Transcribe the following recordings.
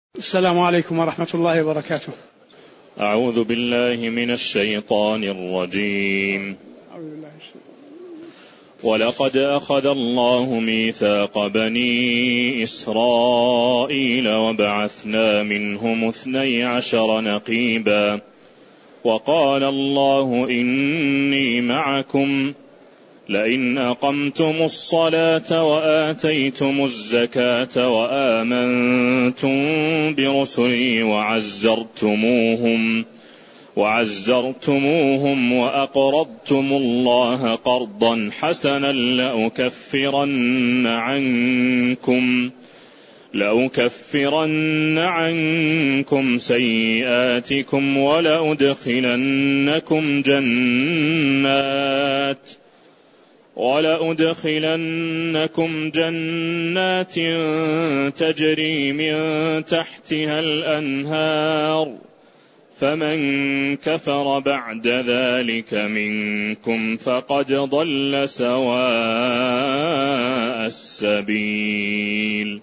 السلام عليكم ورحمة الله وبركاته. أعوذ بالله من الشيطان الرجيم. ولقد أخذ الله ميثاق بني إسرائيل وبعثنا منهم 12 نقيبا وقال الله إني معكم لئن أقمتم الصلاة وآتيتم الزكاة وآمنتم برسلي وعزرتموهم وأقرضتم الله قرضا حسنا لأكفرن عنكم سيئاتكم ولأدخلنكم جنات تجري من تحتها الأنهار فمن كفر بعد ذلك منكم فقد ضل سواء السبيل.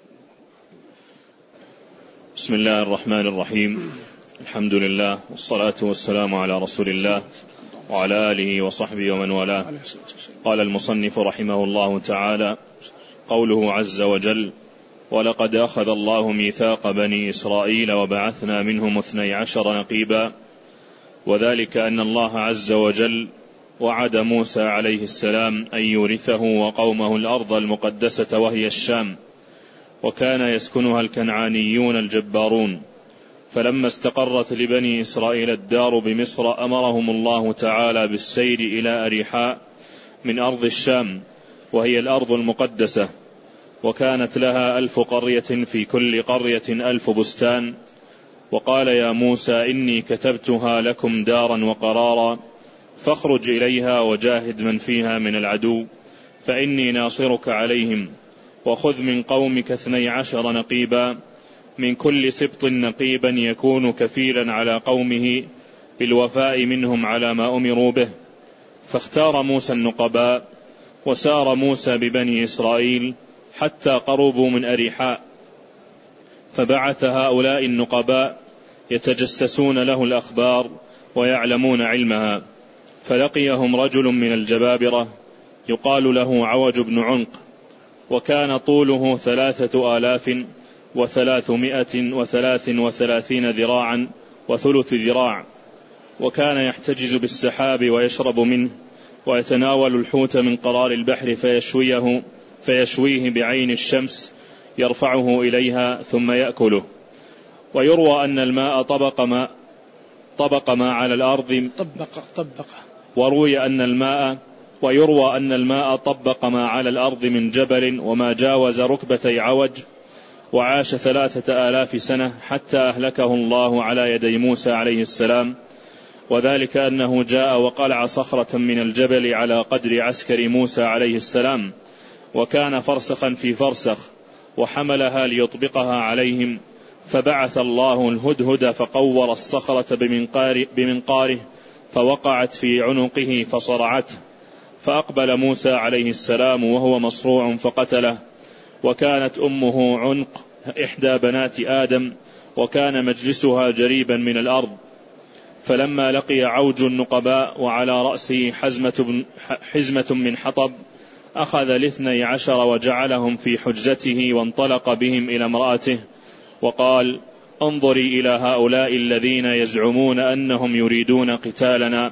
بسم الله الرحمن الرحيم. الحمد لله والصلاة والسلام على رسول الله وعلى آله وصحبه ومن والاه. قال المصنف رحمه الله تعالى: قوله عز وجل: ولقد أخذ الله ميثاق بني إسرائيل وبعثنا منهم 12 نقيبا، وذلك أن الله عز وجل وعد موسى عليه السلام أن يورثه وقومه الأرض المقدسة وهي الشام، وكان يسكنها الكنعانيون الجبارون. فلما استقرت لبني إسرائيل الدار بمصر أمرهم الله تعالى بالسير إلى أريحاء من أرض الشام، وهي الأرض المقدسة، وكانت لها 1000 قرية، في كل قرية 1000 بستان. وقال: يا موسى إني كتبتها لكم دارا وقرارا، فاخرج إليها وجاهد من فيها من العدو، فإني ناصرك عليهم. وخذ من قومك 12 نقيبا، من كل سبط نقيبا يكون كفيلا على قومه بالوفاء منهم على ما أمروا به. فاختار موسى النقباء، وسار موسى ببني إسرائيل حتى قربوا من أريحاء، فبعث هؤلاء النقباء يتجسسون له الأخبار ويعلمون علمها. فلقيهم رجل من الجبابرة يقال له عوج بن عنق، وكان طوله 3333 ذراعا وثلث ذراع، وكان يحتجز بالسحاب ويشرب منه، ويتناول الحوت من قرار البحر فيشويه بعين الشمس يرفعه إليها ثم يأكله. ويروى أن الماء طبق ما على الأرض ويروى أن الماء طبق ما على الأرض من جبل وما جاوز ركبتي عوج، وعاش 3000 سنة حتى أهلكه الله على يدي موسى عليه السلام. وذلك أنه جاء وقلع صخرة من الجبل على قدر عسكر موسى عليه السلام، وكان فرسخا في فرسخ، وحملها ليطبقها عليهم. فبعث الله الهدهد فقور الصخرة بمنقاره، فوقعت في عنقه فصرعته، فأقبل موسى عليه السلام وهو مصروع فقتله. وكانت أمه عنق إحدى بنات آدم، وكان مجلسها جريبا من الأرض. فلما لقي عوج النقباء وعلى رأسه حزمة من حطب، أخذ 12 وجعلهم في حجته، وانطلق بهم إلى امرأته وقال: انظري إلى هؤلاء الذين يزعمون أنهم يريدون قتالنا.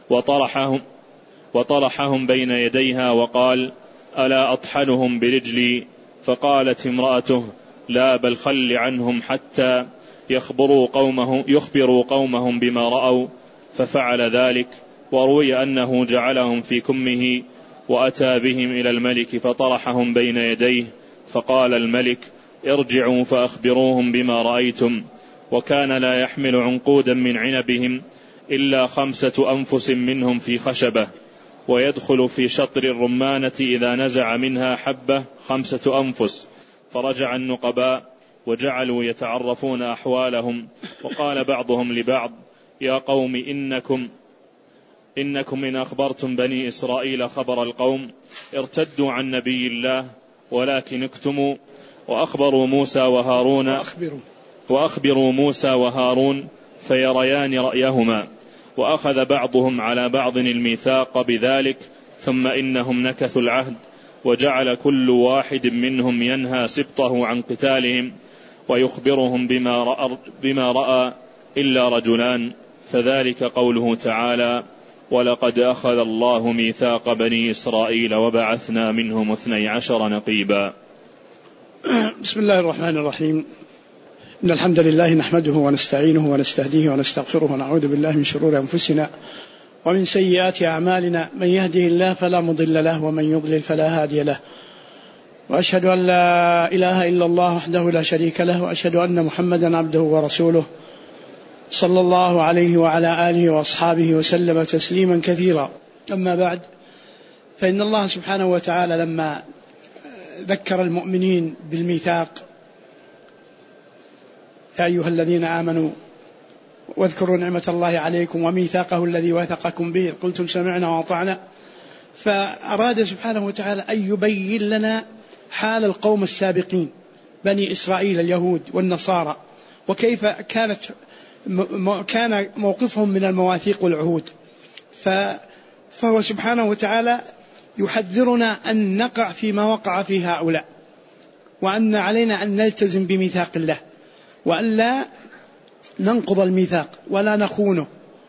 وطرحهم بين يديها وقال: ألا أطحنهم برجلي؟ فقالت امرأته: لا، بل خل عنهم حتى يخبروا قومهم بما رأوا. ففعل ذلك. وروي أنه جعلهم في كمه وأتى بهم إلى الملك فطرحهم بين يديه، فقال الملك: ارجعوا فأخبروهم بما رأيتم. وكان لا يحمل عنقودا من عنبهم إلا 5 أنفس منهم في خشبة، ويدخل في شطر الرمانة إذا نزع منها حبة 5 أنفس. فرجع النقباء وجعلوا يتعرفون أحوالهم، وقال بعضهم لبعض: يا قوم إنكم إن أخبرتم بني إسرائيل خبر القوم ارتدوا عن نبي الله، ولكن اكتموا. وأخبروا موسى وهارون وأخبروا موسى وهارون فيريان رأيهما، وأخذ بعضهم على بعض الميثاق بذلك، ثم إنهم نكثوا العهد، وجعل كل واحد منهم ينهى سبطه عن قتالهم ويخبرهم بما رأى إلا رجلان، فذلك قوله تعالى: ولقد أخذ الله ميثاق بني إسرائيل وبعثنا منهم 12 نقيبا. بسم الله الرحمن الرحيم. إن الحمد لله نحمده ونستعينه ونستهديه ونستغفره ونعوذ بالله من شرور أنفسنا ومن سيئات أعمالنا، من يهده الله فلا مضل له ومن يضلل فلا هادي له، وأشهد أن لا إله إلا الله وحده لا شريك له، وأشهد أن محمدا عبده ورسوله صلى الله عليه وعلى آله وأصحابه وسلم تسليما كثيرا. أما بعد، فإن الله سبحانه وتعالى لما ذكر المؤمنين بالميثاق: يا أيها الذين آمنوا واذكروا نعمة الله عليكم وميثاقه الذي وثقكم به قلتم سمعنا وأطعنا، فأراد سبحانه وتعالى أن يبين لنا حال القوم السابقين بني إسرائيل اليهود والنصارى، وكيف كان موقفهم من المواثيق والعهود. فهو سبحانه وتعالى يحذرنا أن نقع فيما وقع في هؤلاء، وأن علينا أن نلتزم بميثاق الله، وأن لا ننقض الميثاق ولا نخونه.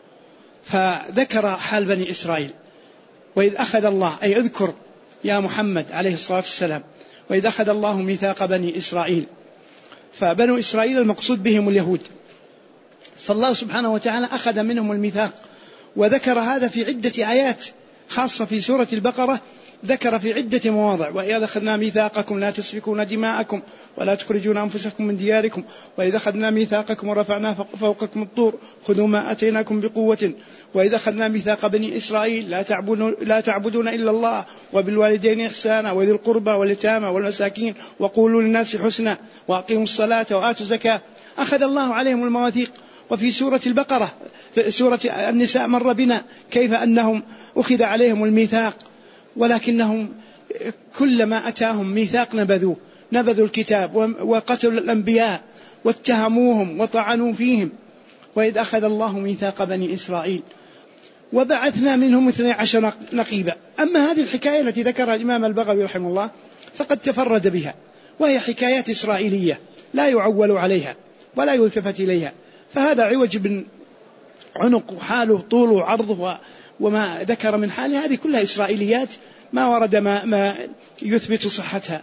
فذكر حال بني إسرائيل: وإذ أخذ الله، أي اذكر يا محمد عليه الصلاة والسلام، وإذ أخذ الله ميثاق بني إسرائيل. فبنو إسرائيل المقصود بهم اليهود، فالله سبحانه وتعالى أخذ منهم الميثاق، وذكر هذا في عدة آيات، خاصة في سورة البقرة ذكر في عدة مواضع: وإذا أخذنا ميثاقكم لا تسفكون دماءكم ولا تخرجون أنفسكم من دياركم، وإذا أخذنا ميثاقكم ورفعنا فوقكم الطور خذوا ما أتيناكم بقوة، وإذا أخذنا ميثاق بني إسرائيل لا تعبدون إلا الله وبالوالدين إحسانا وذي القربى واليتامى والمساكين وقولوا للناس حسنا وأقيموا الصلاة وآتوا الزكاة. أخذ الله عليهم المواثيق. وفي سورة البقرة، في سورة النساء مر بنا كيف أنهم أخذ عليهم الميثاق، ولكنهم كلما أتاهم ميثاق نبذوا الكتاب وقتلوا الأنبياء واتهموهم وطعنوا فيهم. وإذ أخذ الله ميثاق بني إسرائيل وبعثنا منهم 12 نقيبا. أما هذه الحكاية التي ذكرها الإمام البغوي رحمه الله فقد تفرد بها، وهي حكايات إسرائيلية لا يعول عليها ولا يلتفت إليها، فهذا عوج بن عنق وحاله طوله وعرضه وما ذكر من حاله، هذه كلها إسرائيليات ما ورد ما يثبت صحتها.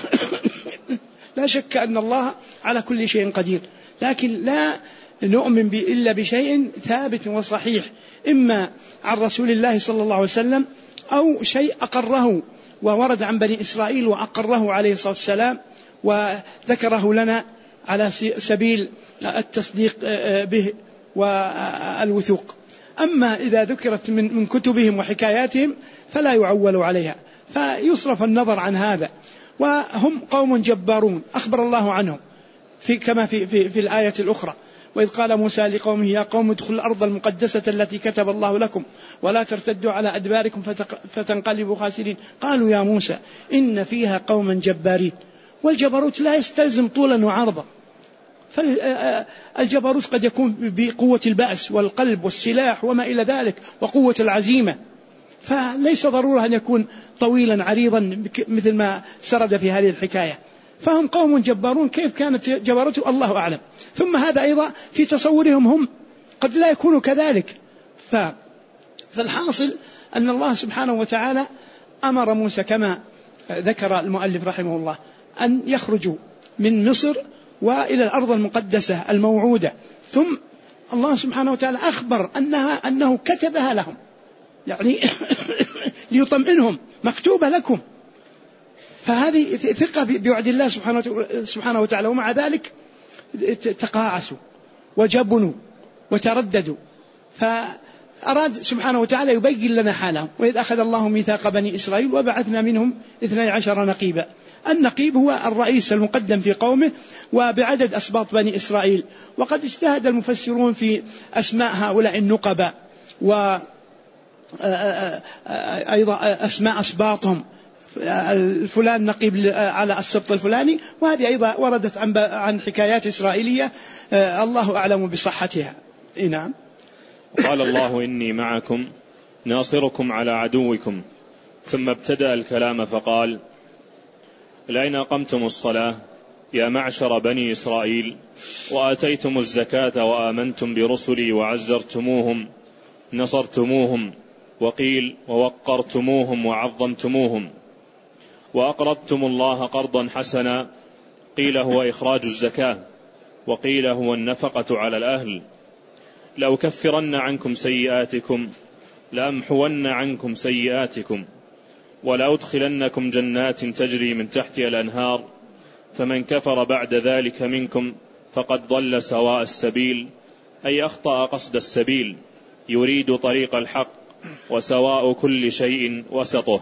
لا شك أن الله على كل شيء قدير، لكن لا نؤمن إلا بشيء ثابت وصحيح، إما عن رسول الله صلى الله عليه وسلم أو شيء أقره وورد عن بني إسرائيل وأقره عليه الصلاة والسلام وذكره لنا على سبيل التصديق به والوثوق. أما إذا ذكرت من كتبهم وحكاياتهم فلا يعول عليها، فيصرف النظر عن هذا. وهم قوم جبارون أخبر الله عنهم كما في الآية الأخرى: وإذ قال موسى لقومه يا قوم ادخلوا الأرض المقدسة التي كتب الله لكم ولا ترتدوا على أدباركم فتنقلبوا خاسرين. قالوا يا موسى إن فيها قوما جبارين. والجبروت لا يستلزم طولا وعرضا، فالجبروت قد يكون بقوة البأس والقلب والسلاح وما إلى ذلك وقوة العزيمة، فليس ضرورة أن يكون طويلا عريضا مثل ما سرد في هذه الحكاية. فهم قوم جبارون، كيف كانت جبارته الله أعلم. ثم هذا أيضا في تصورهم هم قد لا يكونوا كذلك. فالحاصل أن الله سبحانه وتعالى أمر موسى كما ذكر المؤلف رحمه الله أن يخرجوا من مصر وإلى الأرض المقدسة الموعودة، ثم الله سبحانه وتعالى أخبر أنه كتبها لهم، يعني ليطمئنهم مكتوبة لكم. فهذه ثقة بوعد الله سبحانه وتعالى، ومع ذلك تقاعسوا وجبنوا وترددوا. فأراد سبحانه وتعالى يبين لنا حالهم: وإذ أخذ الله ميثاق بني إسرائيل وبعثنا منهم 12 نقيبا. النقيب هو الرئيس المقدم في قومه وبعدد أسباط بني إسرائيل. وقد اجتهد المفسرون في أسماء هؤلاء النقباء وأيضا أسماء أسباطهم الفلان نقيب على السبط الفلاني. وهذه أيضا وردت عن حكايات إسرائيلية الله أعلم بصحتها. نعم. قال الله إني معكم ناصركم على عدوكم، ثم ابتدأ الكلام فقال: لئن أقمتم الصلاة يا معشر بني إسرائيل وآتيتم الزكاة وآمنتم برسلي وعزرتموهم نصرتموهم، وقيل ووقرتموهم وعظمتموهم، وأقرضتم الله قرضا حسنا، قيل هو إخراج الزكاة، وقيل هو النفقة على الأهل، لأكفرن عنكم سيئاتكم لأمحون عنكم سيئاتكم، ولأدخلنكم جنات تجري من تحتها الأنهار، فمن كفر بعد ذلك منكم فقد ضل سواء السبيل، أي أخطأ قصد السبيل، يريد طريق الحق، وسواء كل شيء وسطه.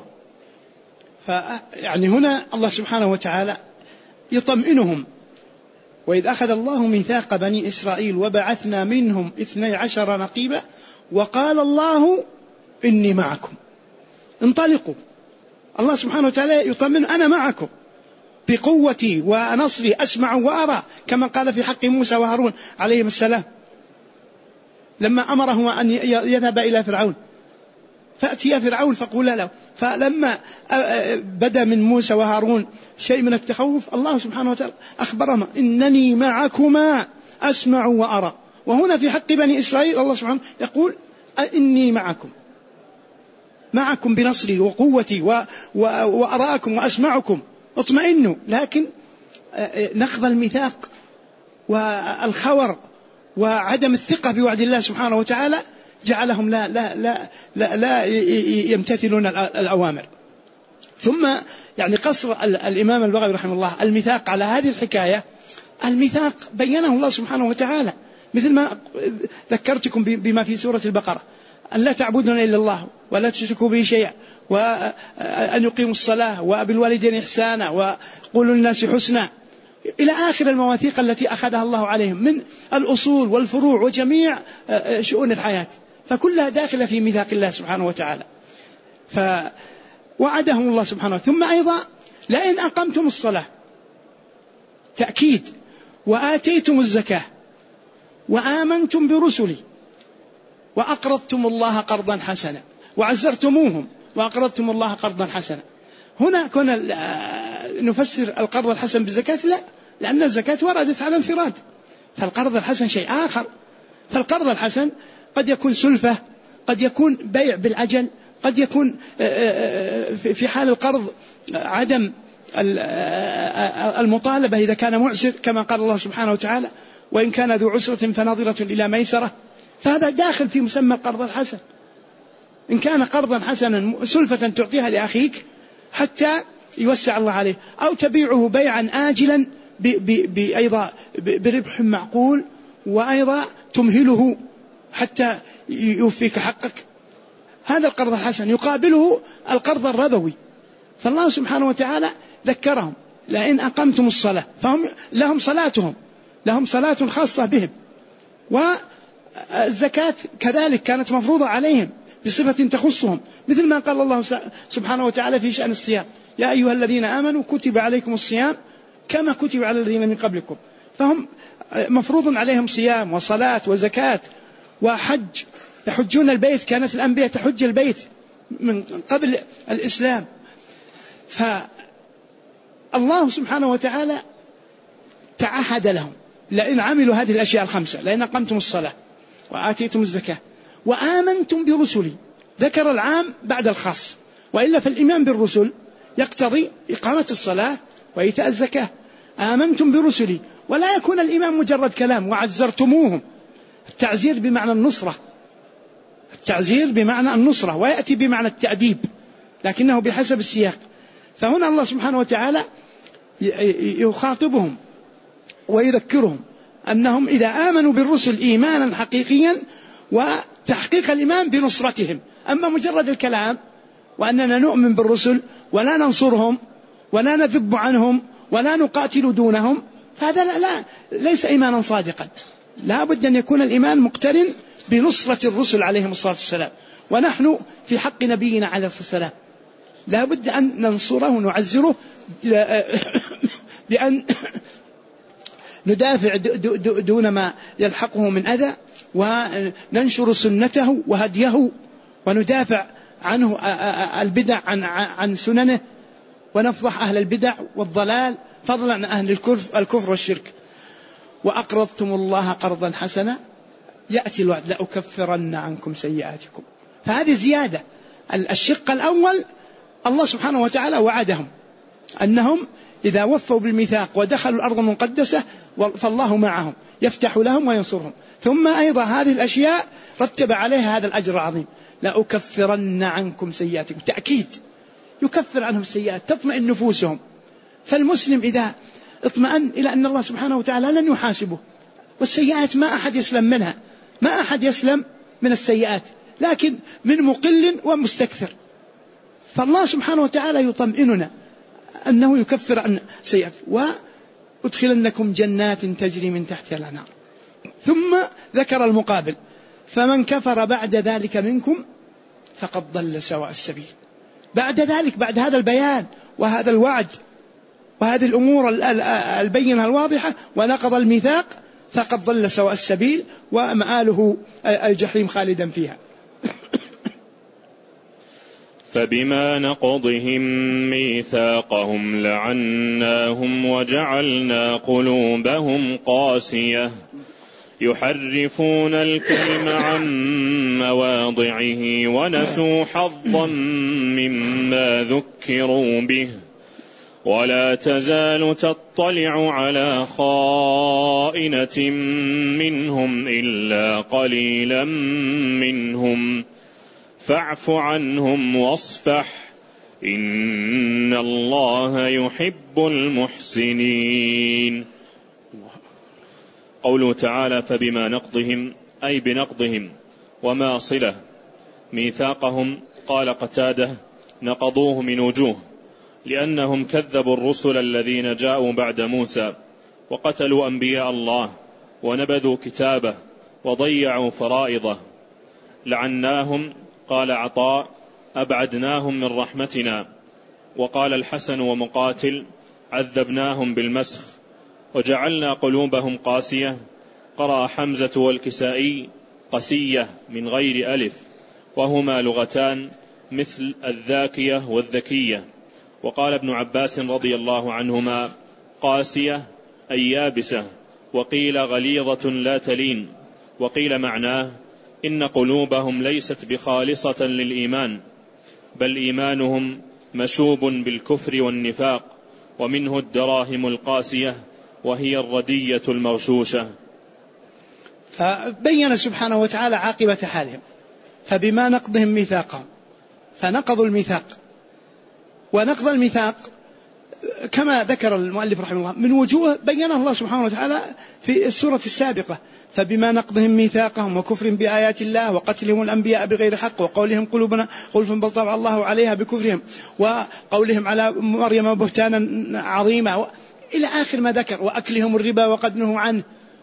يعني هنا الله سبحانه وتعالى يطمئنهم: وإذ أخذ الله ميثاق بني إسرائيل وبعثنا منهم 12 نقيبا وقال الله إني معكم انطلقوا. الله سبحانه وتعالى يطمئن: أنا معكم بقوتي ونصري، أسمع وأرى، كما قال في حق موسى وهارون عليهم السلام لما أمرهما أن يذهب إلى فرعون: فأتي فرعون فقولا له. فلما بدا من موسى وهارون شيء من التخوف، الله سبحانه وتعالى أخبرهما: إنني معكما أسمع وأرى. وهنا في حق بني إسرائيل الله سبحانه يقول: إني معكم بنصري وقوتي وأراكم وأسمعكم، اطمئنوا. لكن نقض الميثاق والخور وعدم الثقة بوعد الله سبحانه وتعالى جعلهم لا يمتثلون الأوامر. ثم يعني قصر الإمام البغوي رحمه الله الميثاق على هذه الحكاية، الميثاق بينه الله سبحانه وتعالى مثل ما ذكرتكم بما في سورة البقرة: أن لا تعبدون إلا الله ولا تشركوا به شيئا، وأن يقيموا الصلاة، وبالوالدين إحسانا، وقولوا للناس حسنا، إلى آخر المواثيق التي أخذها الله عليهم من الأصول والفروع وجميع شؤون الحياة، فكلها داخلة في ميثاق الله سبحانه وتعالى. فوعدهم الله سبحانه وتعالى. ثم أيضا: لئن أقمتم الصلاة، تأكيد، وآتيتم الزكاة وآمنتم برسلي وأقرضتم الله قرضا حسنا، وعزرتموهم وأقرضتم الله قرضا حسنا. هنا كنا نفسر القرض الحسن بالزكاة؟ لا، لأن الزكاة وردت على انفراد، فالقرض الحسن شيء آخر. فالقرض الحسن قد يكون سلفة، قد يكون بيع بالعجل، قد يكون في حال القرض عدم المطالبة إذا كان معسر، كما قال الله سبحانه وتعالى: وإن كان ذو عسرة فناظرة إلى ميسرة. فهذا داخل في مسمى القرض الحسن. إن كان قرضا حسنا سلفة تعطيها لأخيك حتى يوسع الله عليه، أو تبيعه بيعا آجلا أيضا بربح معقول، وأيضا تمهله حتى يوفيك حقك، هذا القرض الحسن. يقابله القرض الربوي. فالله سبحانه وتعالى ذكرهم: لئن أقمتم الصلاة، فهم لهم صلاتهم، لهم صلاة خاصة بهم، والزكاة كذلك كانت مفروضة عليهم بصفة تخصهم، مثل ما قال الله سبحانه وتعالى في شأن الصيام: يا أيها الذين آمنوا كتب عليكم الصيام كما كتب على الذين من قبلكم. فهم مفروض عليهم صيام وصلاة وزكاة وحج، يحجون البيت، كانت الأنبياء تحج البيت من قبل الإسلام. فالله سبحانه وتعالى تعهد لهم: لئن عملوا هذه الأشياء الخمسة، لئن أقمتم الصلاة وآتيتم الزكاة وآمنتم برسلي، ذكر العام بعد الخاص، وإلا فالإيمان بالرسل يقتضي إقامة الصلاة وإيتاء الزكاة. آمنتم برسلي، ولا يكون الإيمان مجرد كلام. وعزرتموهم، التعزير بمعنى النصرة، التعزير بمعنى النصرة، ويأتي بمعنى التأديب، لكنه بحسب السياق. فهنا الله سبحانه وتعالى يخاطبهم ويذكرهم أنهم إذا آمنوا بالرسل إيمانا حقيقيا وتحقيق الإيمان بنصرتهم. أما مجرد الكلام وأننا نؤمن بالرسل ولا ننصرهم ولا نذب عنهم ولا نقاتل دونهم، فهذا ليس إيمانا صادقا. لا بد أن يكون الإيمان مقترن بنصرة الرسل عليهم الصلاة والسلام. ونحن في حق نبينا عليه الصلاة والسلام لا بد أن ننصره ونعزره بأن ندافع دون ما يلحقه من أذى، وننشر سنته وهديه، وندافع عنه البدع عن سننه، ونفضح أهل البدع والضلال فضلا عن أهل الكفر والشرك. وأقرضتم الله قرضا حسنا يأتي الوعد لأكفرن عنكم سيئاتكم. فهذه زيادة. الشق الأول الله سبحانه وتعالى وعدهم أنهم إذا وفوا بالميثاق ودخلوا الأرض المقدسة فالله معهم يفتح لهم وينصرهم. ثم أيضا هذه الأشياء رتب عليها هذا الأجر العظيم، لأكفرن عنكم سيئاتكم، تأكيد يكفر عنهم السيئات تطمئن نفوسهم. فالمسلم إذا اطمأن إلى أن الله سبحانه وتعالى لن يحاسبه، والسيئات ما أحد يسلم منها، ما أحد يسلم من السيئات، لكن من مقل ومستكثر. فالله سبحانه وتعالى يطمئننا أنه يكفر عن سيئات، وأدخلنكم جنات تجري من تحتها الأنهار. ثم ذكر المقابل: فمن كفر بعد ذلك منكم فقد ضل سواء السبيل. بعد ذلك، بعد هذا البيان وهذا الوعد وهذه الأمور البينة الواضحة ونقض الميثاق، فقد ضل سواء السبيل ومآله الجحيم خالدا فيها. فبما نقضهم ميثاقهم لعناهم وجعلنا قلوبهم قاسية يحرفون الكلم عن مواضعه ونسوا حظا مما ذكروا به ولا تزال تطلع على خائنة منهم إلا قليلا منهم فاعف عنهم واصفح إن الله يحب المحسنين. قوله تعالى: فبما نقضهم، أي بنقضهم، وما صلة ميثاقهم. قال قتادة: نقضوه من وجوه، لأنهم كذبوا الرسل الذين جاءوا بعد موسى، وقتلوا أنبياء الله، ونبذوا كتابه، وضيعوا فرائضه. لعناهم، قال عطاء: أبعدناهم من رحمتنا. وقال الحسن ومقاتل: عذبناهم بالمسخ. وجعلنا قلوبهم قاسية. قرأ حمزة والكسائي: قسية من غير ألف، وهما لغتان مثل الذاكية والذكية. وقال ابن عباس رضي الله عنهما: قاسية أي يابسة، وقيل غليظة لا تلين. وقيل معناه إن قلوبهم ليست بخالصة للإيمان، بل إيمانهم مشوب بالكفر والنفاق، ومنه الدراهم القاسية وهي الردية المغشوشة. فبين سبحانه وتعالى عاقبة حالهم. فبما نقضهم ميثاقهم، فنقضوا الميثاق. ونقض الميثاق كما ذكر المؤلف رحمه الله من وجوه بينه الله سبحانه وتعالى في السورة السابقة: فبما نقضهم ميثاقهم وكفرهم بآيات الله وقتلهم الأنبياء بغير حق وقولهم قلوبنا غلف بل طبع الله عليها بكفرهم وقولهم على مريم بهتانا عظيما إلى آخر ما ذكر، وأكلهم الربا وقد نهوا عنه.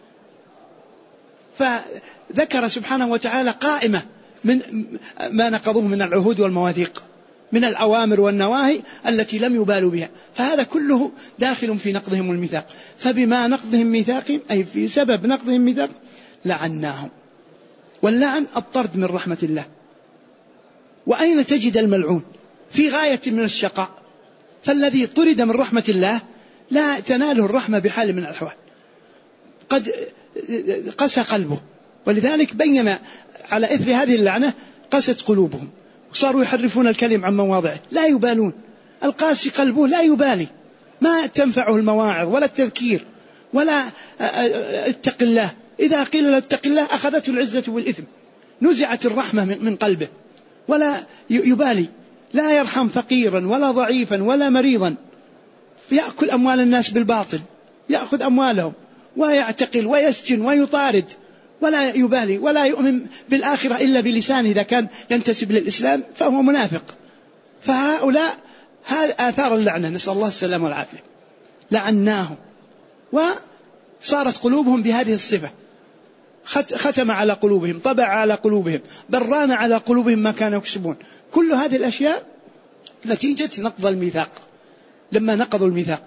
فذكر سبحانه وتعالى قائمة من ما نقضوه من العهود والمواثيق، من الأوامر والنواهي التي لم يبالوا بها، فهذا كله داخل في نقضهم الميثاق. فبما نقضهم ميثاقهم، أي في سبب نقضهم ميثاق، لعناهم. واللعن الطرد من رحمة الله. وأين تجد الملعون؟ في غاية من الشقاء. فالذي طرد من رحمة الله لا تناله الرحمة بحال من الأحوال، قد قسى قلبه. ولذلك بين على إثر هذه اللعنة قست قلوبهم، صاروا يحرفون الكلم عن مواضعه، لا يبالون. القاسي قلبه لا يبالي، ما تنفعه المواعظ ولا التذكير ولا اتق الله. إذا قيل له اتق الله أخذته العزة بالإثم، نزعت الرحمة من قلبه، ولا يبالي، لا يرحم فقيرا ولا ضعيفا ولا مريضا. يأكل أموال الناس بالباطل، يأخذ أموالهم ويعتقل ويسجن ويطارد، ولا يبالي، ولا يؤمن بالآخرة إلا بلسانه. إذا كان ينتسب للإسلام فهو منافق. فهؤلاء هذا آثار اللعنة، نسأل الله السلامة والعافية. لعناهم وصارت قلوبهم بهذه الصفة، ختم على قلوبهم، طبع على قلوبهم، بران على قلوبهم ما كانوا يكسبون. كل هذه الأشياء نتيجة نقض الميثاق، لما نقضوا الميثاق.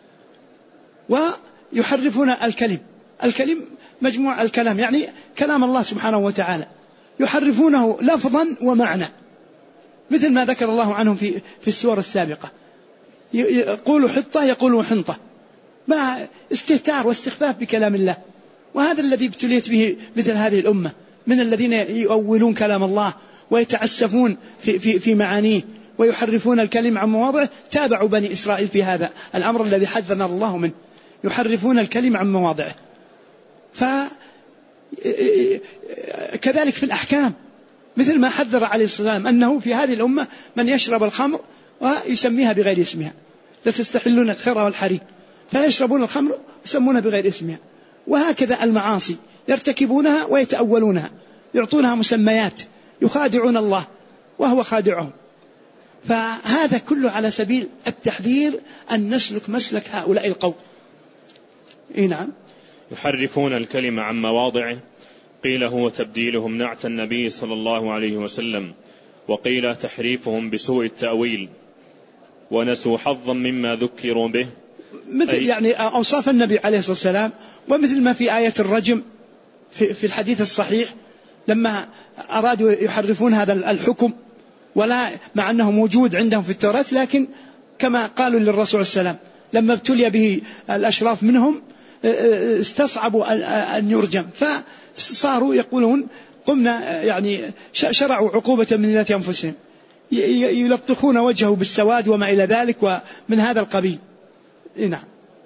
ويحرفون الكلم مجموع الكلام، يعني كلام الله سبحانه وتعالى يحرفونه لفظا ومعنى، مثل ما ذكر الله عنهم في السور السابقة. يقولوا حطة يقولوا حنطة، ما استهتار واستخفاف بكلام الله. وهذا الذي ابتليت به مثل هذه الأمة من الذين يؤولون كلام الله ويتعسفون في معانيه ويحرفون الكلم عن مواضعه. تابعوا بني إسرائيل في هذا الأمر الذي حذرنا الله منه، يحرفون الكلم عن مواضعه. فكذلك في الأحكام، مثل ما حذر عليه السلام أنه في هذه الأمة من يشرب الخمر ويسميها بغير اسمها، لتستحلون الخير والحرير، فيشربون الخمر ويسمونها بغير اسمها. وهكذا المعاصي يرتكبونها ويتأولونها، يعطونها مسميات، يخادعون الله وهو خادعهم. فهذا كله على سبيل التحذير أن نسلك مسلك هؤلاء القوم. نعم. يحرفون الكلم عن مواضعه، قيل هو تبديلهم نعت النبي صلى الله عليه وسلم، وقيل تحريفهم بسوء التأويل، ونسوا حظا مما ذكروا به، مثل يعني أوصاف النبي عليه الصلاة والسلام، ومثل ما في آية الرجم في الحديث الصحيح، لما أرادوا يحرفون هذا الحكم، ولا مع أنه موجود عندهم في التوراة، لكن كما قالوا للرسول صلى الله عليه وسلم لما ابتلي به الأشراف منهم استصعبوا أن يرجم، فصاروا يقولون قمنا يعني شرعوا عقوبة من ذات أنفسهم، يلطخون وجهه بالسواد وما إلى ذلك ومن هذا القبيل. نعم.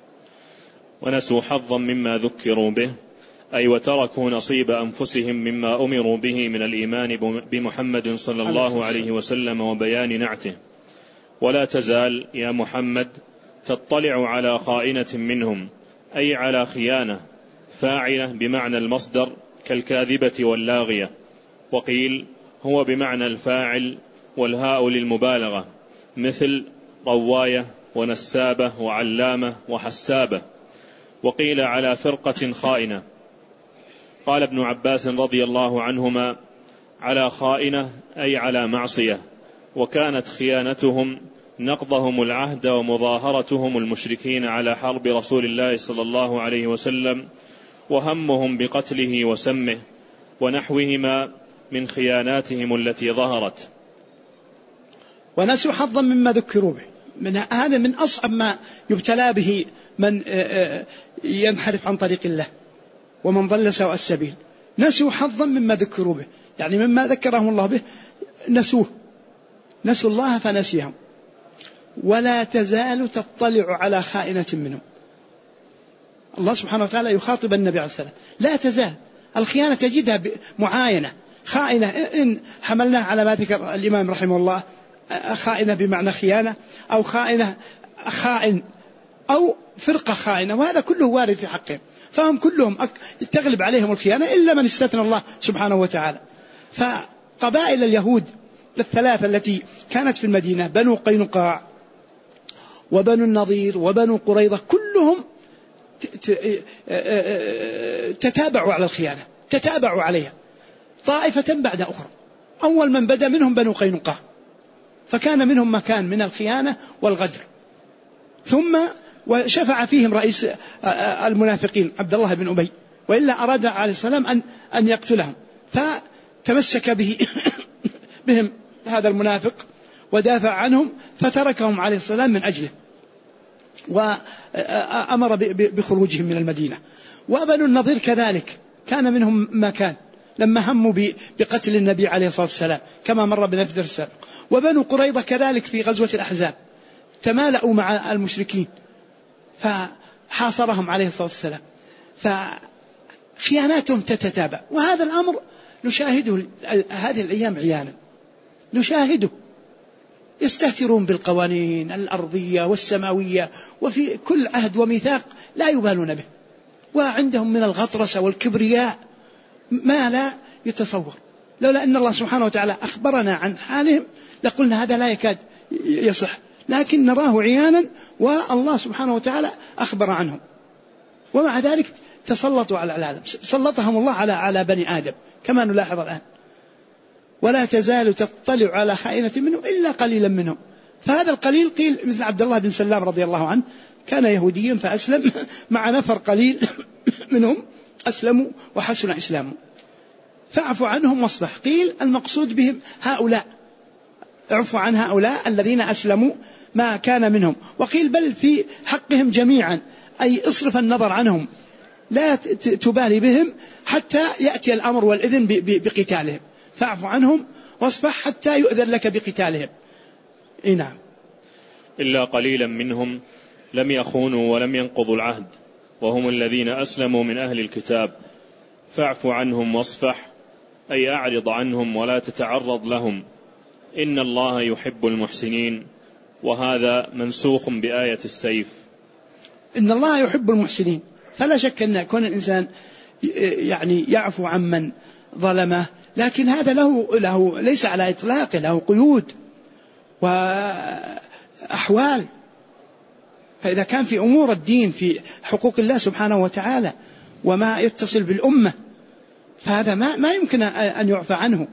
ونسوا حظا مما ذكروا به، أي وتركوا نصيب أنفسهم مما أمروا به من الإيمان بمحمد صلى الله عليه وسلم وبيان نعته. ولا تزال يا محمد تطلع على خائنة منهم، أي على خيانة، فاعلة بمعنى المصدر كالكاذبة واللاغية. وقيل هو بمعنى الفاعل والهاء للمبالغة، مثل رواية ونسابة وعلامة وحسابة. وقيل على فرقة خائنة. قال ابن عباس رضي الله عنهما على خائنة أي على معصية، وكانت خيانتهم نقضهم العهد ومظاهرتهم المشركين على حرب رسول الله صلى الله عليه وسلم، وهمهم بقتله وسمه ونحوهما من خياناتهم التي ظهرت. ونسوا حظا مما ذكروا به، هذا من أصعب ما يبتلى به من ينحرف عن طريق الله ومن ضل سواء السبيل. نسوا حظا مما ذكروا به، يعني مما ذكرهم الله به نسوه، نسوا الله فنسيهم. ولا تزال تطلع على خائنة منهم. الله سبحانه وتعالى يخاطب النبي عليه الصلاة والسلام، لا تزال الخيانة تجدها معاينة. خائنة إن حملناه على ما ذكر الإمام رحمه الله، خائنة بمعنى خيانة، أو خائنة خائن، أو فرقة خائنة، وهذا كله وارد في حقهم، فهم كلهم تغلب عليهم الخيانة إلا من استثنى الله سبحانه وتعالى. فقبائل اليهود الثلاثة التي كانت في المدينة، بنو قينقاع وبنو النضير وبنو قريظة، كلهم تتابعوا على الخيانة، تتابعوا عليها طائفة بعد أخرى. أول من بدأ منهم بنو قينقاع، فكان منهم مكان من الخيانة والغدر، ثم وشفع فيهم رئيس المنافقين عبد الله بن أبي، وإلا أراد عليه السلام أن يقتلهم، فتمسك بهم هذا المنافق ودافع عنهم، فتركهم عليه السلام من أجله، وأمر بخروجهم من المدينة. وبنو النضير كذلك كان منهم مكان لما هموا بقتل النبي عليه الصلاة والسلام كما مر بنا في الدرس السابق. وبنو قريظة كذلك في غزوة الأحزاب تمالأوا مع المشركين فحاصرهم عليه الصلاة والسلام، فخياناتهم تتتابع. وهذا الأمر نشاهده هذه الأيام عيانا، نشاهده، يستهترون بالقوانين الأرضية والسماوية، وفي كل عهد وميثاق لا يبالون به، وعندهم من الغطرسة والكبرياء ما لا يتصور. لولا أن الله سبحانه وتعالى أخبرنا عن حالهم لقلنا هذا لا يكاد يصح، لكن نراه عيانا، والله سبحانه وتعالى أخبر عنهم، ومع ذلك تسلطوا على العالم، سلطهم الله على بني آدم كما نلاحظ الآن. ولا تزال تطلع على خائنة منهم إلا قليلا منهم، فهذا القليل قيل مثل عبد الله بن سلام رضي الله عنه كان يهوديا فأسلم مع نفر قليل منهم أسلموا وحسن إسلامهم، فاعف عنهم واصفح. قيل المقصود بهم هؤلاء، اعفوا عن هؤلاء الذين أسلموا ما كان منهم. وقيل بل في حقهم جميعا، أي اصرف النظر عنهم، لا تبالي بهم حتى يأتي الأمر والإذن بقتالهم، فاعف عنهم واصفح حتى يؤذن لك بقتالهم. نعم. إلا قليلا منهم لم يخونوا ولم ينقضوا العهد وهم الذين أسلموا من أهل الكتاب، فاعف عنهم واصفح، أي أعرض عنهم ولا تتعرض لهم، إن الله يحب المحسنين. وهذا منسوخ بآية السيف. إن الله يحب المحسنين، فلا شك أن يكون الإنسان يعني يعفو عمن ظلمه، لكن هذا له ليس على إطلاقه، له قيود وأحوال. فإذا كان في أمور الدين، في حقوق الله سبحانه وتعالى وما يتصل بالأمة، فهذا ما يمكن أن يعفى عنه.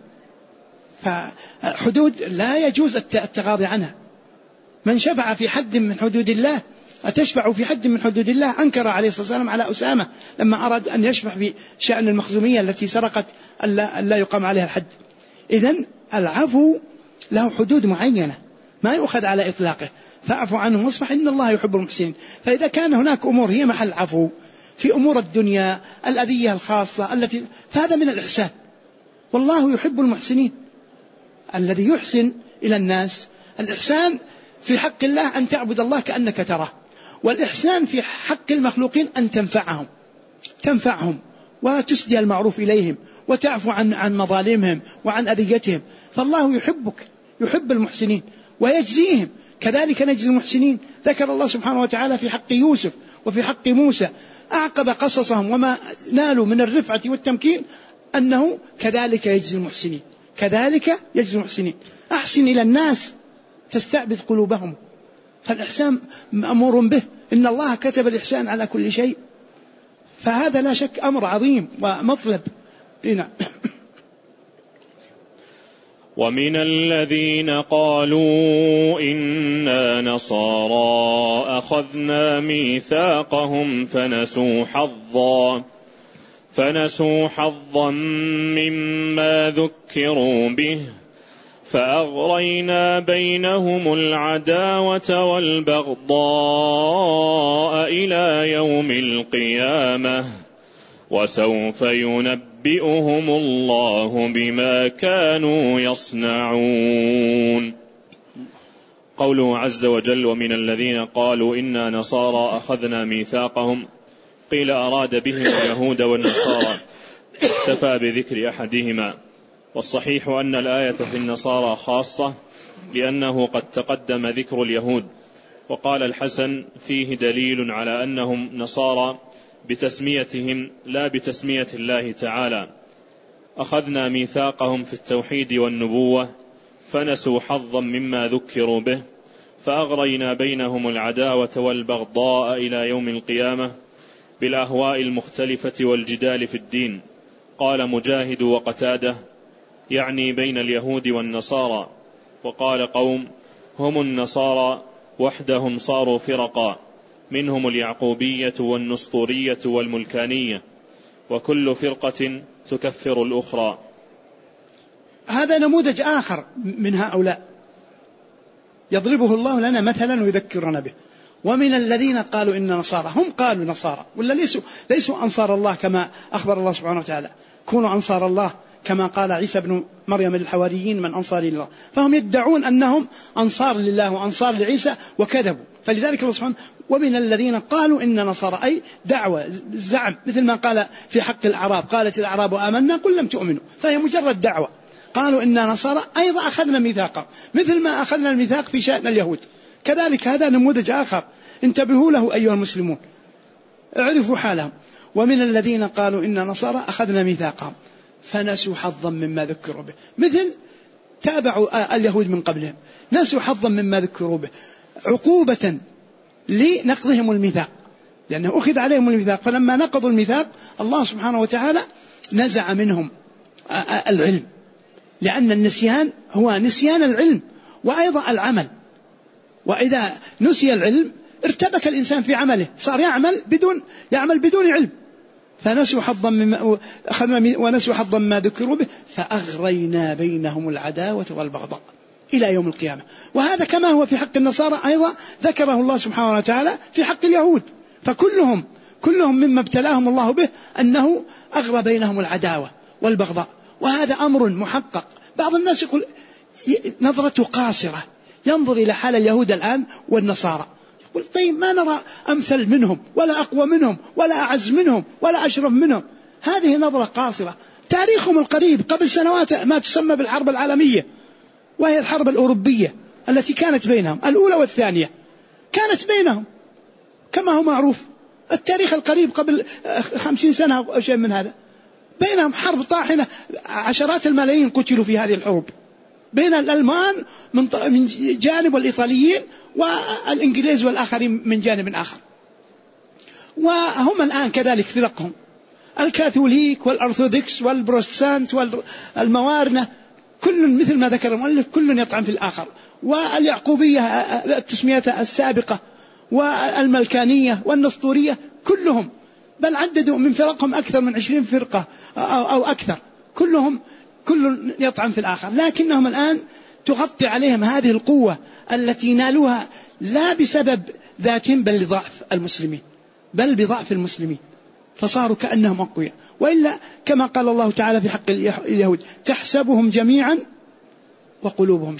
فحدود لا يجوز التغاضي عنها. من شفع في حد من حدود الله، أتشفع في حد من حدود الله؟ أنكر عليه الصلاة والسلام على أسامة لما أراد أن يشفع في شأن المخزومية التي سرقت ألا يقام عليها الحد. إذن العفو له حدود معينة ما يؤخذ على إطلاقه، فاعفوا عنهم واصفح إن الله يحب المحسنين. فإذا كان هناك أمور هي محل عفو في أمور الدنيا، الأذية الخاصة فهذا من الإحسان، والله يحب المحسنين. الذي يحسن إلى الناس، الإحسان في حق الله أن تعبد الله كأنك تراه، والإحسان في حق المخلوقين أن تنفعهم وتسدي المعروف إليهم وتعفو عن مظالمهم وعن أذيتهم. فالله يحب المحسنين ويجزيهم، كذلك نجزي المحسنين. ذكر الله سبحانه وتعالى في حق يوسف وفي حق موسى أعقب قصصهم وما نالوا من الرفعة والتمكين أنه كذلك يجزي المحسنين، كذلك يجزي المحسنين. أحسن إلى الناس تستعبد قلوبهم، فالإحسان مأمور به، إن الله كتب الإحسان على كل شيء، فهذا لا شك أمر عظيم ومطلب. نعم. ومن الذين قالوا إنا نصارى أخذنا ميثاقهم فنسوا حظا مما ذكروا به فأغرينا بينهم العداوة والبغضاء إلى يوم القيامة وسوف ينبئهم الله بما كانوا يصنعون. قوله عز وجل ومن الذين قالوا إنا نصارى أخذنا ميثاقهم، قيل أراد بهم اليهود والنصارى، اكتفى بذكر أحدهما. والصحيح أن الآية في النصارى خاصة لأنه قد تقدم ذكر اليهود. وقال الحسن فيه دليل على أنهم نصارى بتسميتهم لا بتسمية الله تعالى. أخذنا ميثاقهم في التوحيد والنبوة فنسوا حظا مما ذكروا به فأغرينا بينهم العداوة والبغضاء إلى يوم القيامة بالأهواء المختلفة والجدال في الدين. قال مجاهد وقتاده يعني بين اليهود والنصارى. وقال قوم هم النصارى وحدهم صاروا فرقا، منهم اليعقوبية والنسطورية والملكانية، وكل فرقة تكفر الأخرى. هذا نموذج آخر من هؤلاء يضربه الله لنا مثلا ويذكرنا به. ومن الذين قالوا إن نصارى، هم قالوا نصارى ولا ليسوا أنصار الله كما أخبر الله سبحانه وتعالى كونوا أنصار الله كما قال عيسى بن مريم للحواريين من أنصار الله. فهم يدعون أنهم أنصار لله وأنصار لعيسى وكذبوا. فلذلك الله سبحانه ومن الذين قالوا إن نصارى، أي دعوة زعم، مثل ما قال في حق الأعراب قالت الأعراب آمنا قل لم تؤمنوا، فهي مجرد دعوة. قالوا إن نصارى أيضا أخذنا ميثاقا مثل ما أخذنا الميثاق في شأن اليهود. كذلك هذا نموذج آخر انتبهوا له أيها المسلمون، اعرفوا حالهم. ومن الذين قالوا إن نصارى أخذنا ميثاقهم فنسوا حظا مما ذكروا به، مثل تابعوا اليهود من قبلهم، نسوا حظا مما ذكروا به عقوبة لنقضهم الميثاق، لأنه أخذ عليهم الميثاق. فلما نقضوا الميثاق الله سبحانه وتعالى نزع منهم العلم، لأن النسيان هو نسيان العلم وأيضا العمل. وإذا نسي العلم ارتبك الإنسان في عمله، صار يعمل بدون علم. فنسوا حظا ما ذكروا به فأغرينا بينهم العداوة والبغضاء إلى يوم القيامة. وهذا كما هو في حق النصارى أيضا ذكره الله سبحانه وتعالى في حق اليهود، فكلهم مما ابتلاهم الله به أنه أغرى بينهم العداوة والبغضاء، وهذا أمر محقق. بعض الناس يقول نظرته قاصرة، ينظر إلى حال اليهود الآن والنصارى يقول طيب ما نرى أمثل منهم ولا أقوى منهم ولا أعز منهم ولا أشرف منهم. هذه نظرة قاصرة. تاريخهم القريب قبل سنوات ما تسمى بالحرب العالمية، وهي الحرب الأوروبية التي كانت بينهم، الأولى والثانية كانت بينهم كما هو معروف. التاريخ القريب قبل 50 سنة أو شيء من هذا، بينهم حرب طاحنة، عشرات الملايين قتلوا في هذه الحروب بين الألمان من جانب والإيطاليين والإنجليز والآخرين من جانب آخر. وهم الآن كذلك فرقهم، الكاثوليك والأرثوذكس والبروتستانت والموارنة، كل مثل ما ذكر المؤلف كل يطعن في الآخر. واليعقوبية التسمية السابقة والملكانية والنسطورية كلهم، بل عددوا من فرقهم أكثر من 20 فرقة أو أكثر، كل يطعن في الآخر. لكنهم الآن تغطي عليهم هذه القوة التي نالوها لا بسبب ذاتهم بل بضعف المسلمين، فصاروا كأنهم أقوياء. وإلا كما قال الله تعالى في حق اليهود تحسبهم جميعا وقلوبهم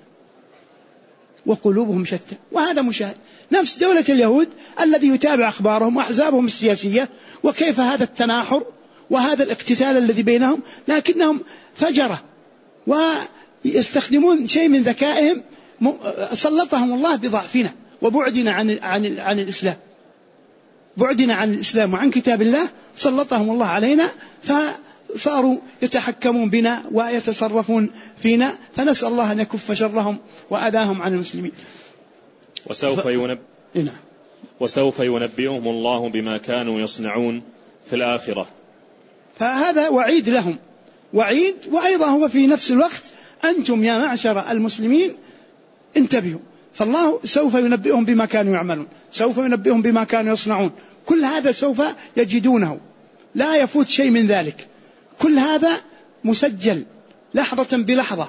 شتى، وهذا مشاهد. نفس دولة اليهود الذي يتابع أخبارهم وأحزابهم السياسية وكيف هذا التناحر وهذا الاقتتال الذي بينهم، لكنهم فجرة ويستخدمون شيء من ذكائهم، سلطهم الله بضعفنا وبعدنا عن الإسلام، بعدنا عن الإسلام وعن كتاب الله، سلطهم الله علينا فصاروا يتحكمون بنا ويتصرفون فينا، فنسأل الله أن يكف شرهم وأذاهم عن المسلمين. وسوف ينبئهم الله بما كانوا يصنعون في الآخرة. فهذا وعيد لهم، وعيد، وأيضا هو في نفس الوقت أنتم يا معشر المسلمين انتبهوا، فالله سوف ينبئهم بما كانوا يعملون، سوف ينبئهم بما كانوا يصنعون، كل هذا سوف يجدونه، لا يفوت شيء من ذلك، كل هذا مسجل لحظة بلحظة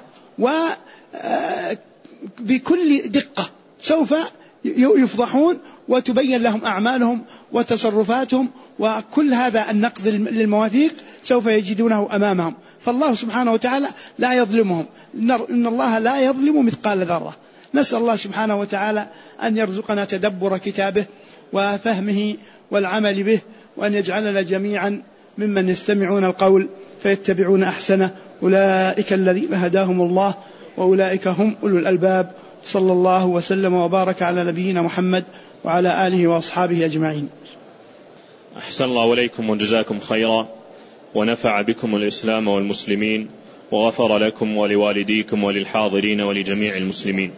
وبكل دقة، سوف يفضحون وتبين لهم أعمالهم وتصرفاتهم، وكل هذا النقد للمواثيق سوف يجدونه أمامهم. فالله سبحانه وتعالى لا يظلمهم، إن الله لا يظلم مثقال ذرة. نسأل الله سبحانه وتعالى أن يرزقنا تدبر كتابه وفهمه والعمل به، وأن يجعلنا جميعا ممن يستمعون القول فيتبعون أحسنه، أولئك الذين هداهم الله وأولئك هم أولو الألباب. صلى الله وسلم وبارك على نبينا محمد وعلى آله وأصحابه أجمعين. أحسن الله إليكم وجزاكم خيرا، ونفع بكم الإسلام والمسلمين، وغفر لكم ولوالديكم وللحاضرين ولجميع المسلمين.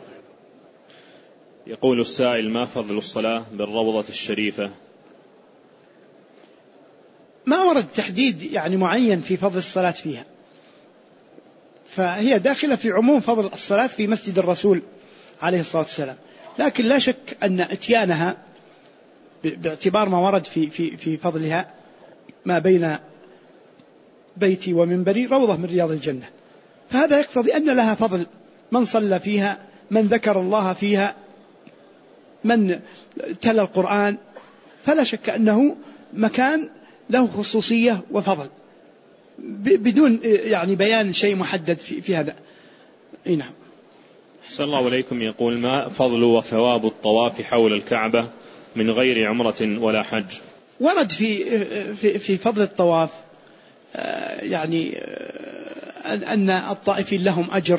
يقول السائل: ما فضل الصلاة بالروضة الشريفة؟ ما ورد تحديد معين في فضل الصلاة فيها، فهي داخلة في عموم فضل الصلاة في مسجد الرسول عليه الصلاة والسلام، لكن لا شك أن اتيانها باعتبار ما ورد في فضلها ما بين بيتي ومنبري روضة من رياض الجنة، فهذا يقتضي أن لها فضل، من صلى فيها، من ذكر الله فيها، من تلا القرآن، فلا شك أنه مكان له خصوصية وفضل بدون بيان شيء محدد في هذا. نعم. أحسن الله إليكم. يقول: ما فضل وثواب الطواف حول الكعبة من غير عمرة ولا حج؟ ورد في فضل الطواف أن الطائفين لهم أجر،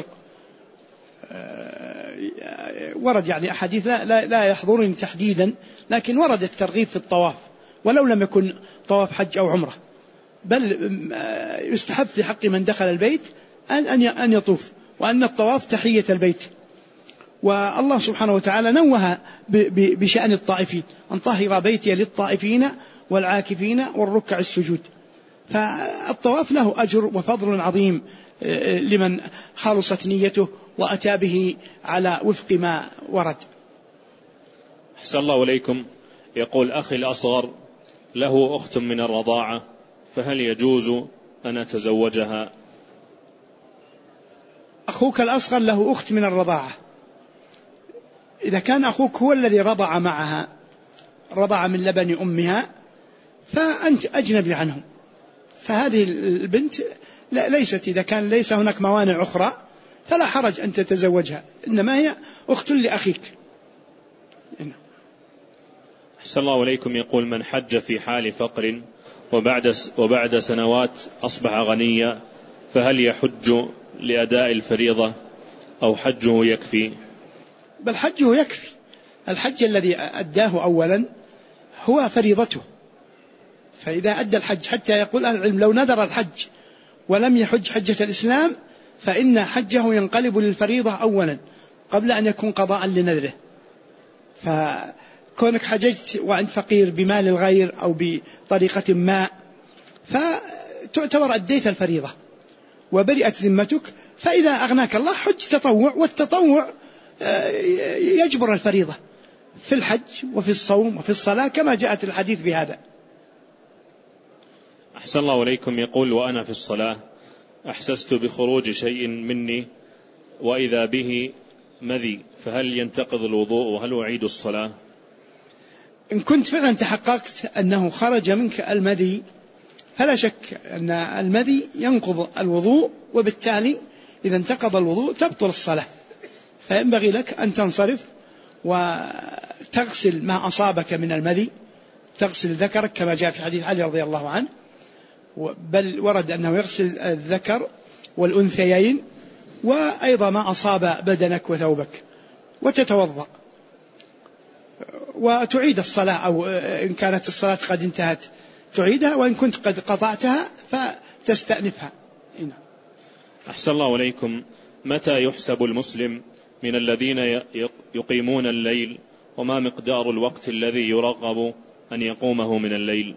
ورد أحاديث لا يحضرني تحديدا، لكن ورد الترغيب في الطواف ولو لم يكن طواف حج أو عمرة، بل يستحب في حق من دخل البيت أن يطوف، وأن الطواف تحية البيت. والله سبحانه وتعالى نوه بشأن الطائفين: أن طهر بيتي للطائفين والعاكفين والركع السجود. فالطواف له أجر وفضل عظيم لمن خالصت نيته وأتى به على وفق ما ورد. أحسن الله إليكم. يقول أخي الأصغر له أخت من الرضاعة، فهل يجوز أن أتزوجها؟ أخوك الأصغر له أخت من الرضاعة، إذا كان أخوك هو الذي رضع معها، رضع من لبن أمها، فأنت أجنبي عنه، فهذه البنت ليست، إذا كان ليس هناك موانع أخرى فلا حرج أن تتزوجها، إنما هي أخت لأخيك. أحسن الله إليكم. يقول من حج في حال فقر وبعد سنوات أصبح غنيا، فهل يحج لأداء الفريضة أو حجه يكفي؟ بل حجه يكفي، الحج الذي أداه أولا هو فريضته، فإذا أدى الحج، حتى يقول أهل العلم لو نذر الحج ولم يحج حجة الإسلام فإن حجه ينقلب للفريضة أولا قبل أن يكون قضاء لنذره. فكونك حججت وأنت فقير بمال الغير أو بطريقة ما فتعتبر أديت الفريضة وبرئت ذمتك، فإذا أغناك الله حج تطوع، والتطوع يجبر الفريضة في الحج وفي الصوم وفي الصلاة كما جاءت الحديث بهذا. أحسن الله إليكم. يقول وأنا في الصلاة أحسست بخروج شيء مني وإذا به مذي، فهل ينتقض الوضوء وهل أعيد الصلاة؟ إن كنت فعلا تحققت أنه خرج منك المذي فلا شك أن المذي ينقض الوضوء، وبالتالي إذا انتقض الوضوء تبطل الصلاة، فينبغي لك أن تنصرف وتغسل ما أصابك من المذي، تغسل ذكرك كما جاء في حديث علي رضي الله عنه، بل ورد أنه يغسل الذكر والأنثيين وأيضا ما أصاب بدنك وثوبك، وتتوضأ وتعيد الصلاة، أو إن كانت الصلاة قد انتهت تعيدها، وإن كنت قد قطعتها فتستأنفها. أحسن الله إليكم. متى يحسب المسلم من الذين يقيمون الليل، وما مقدار الوقت الذي يرغب أن يقومه من الليل؟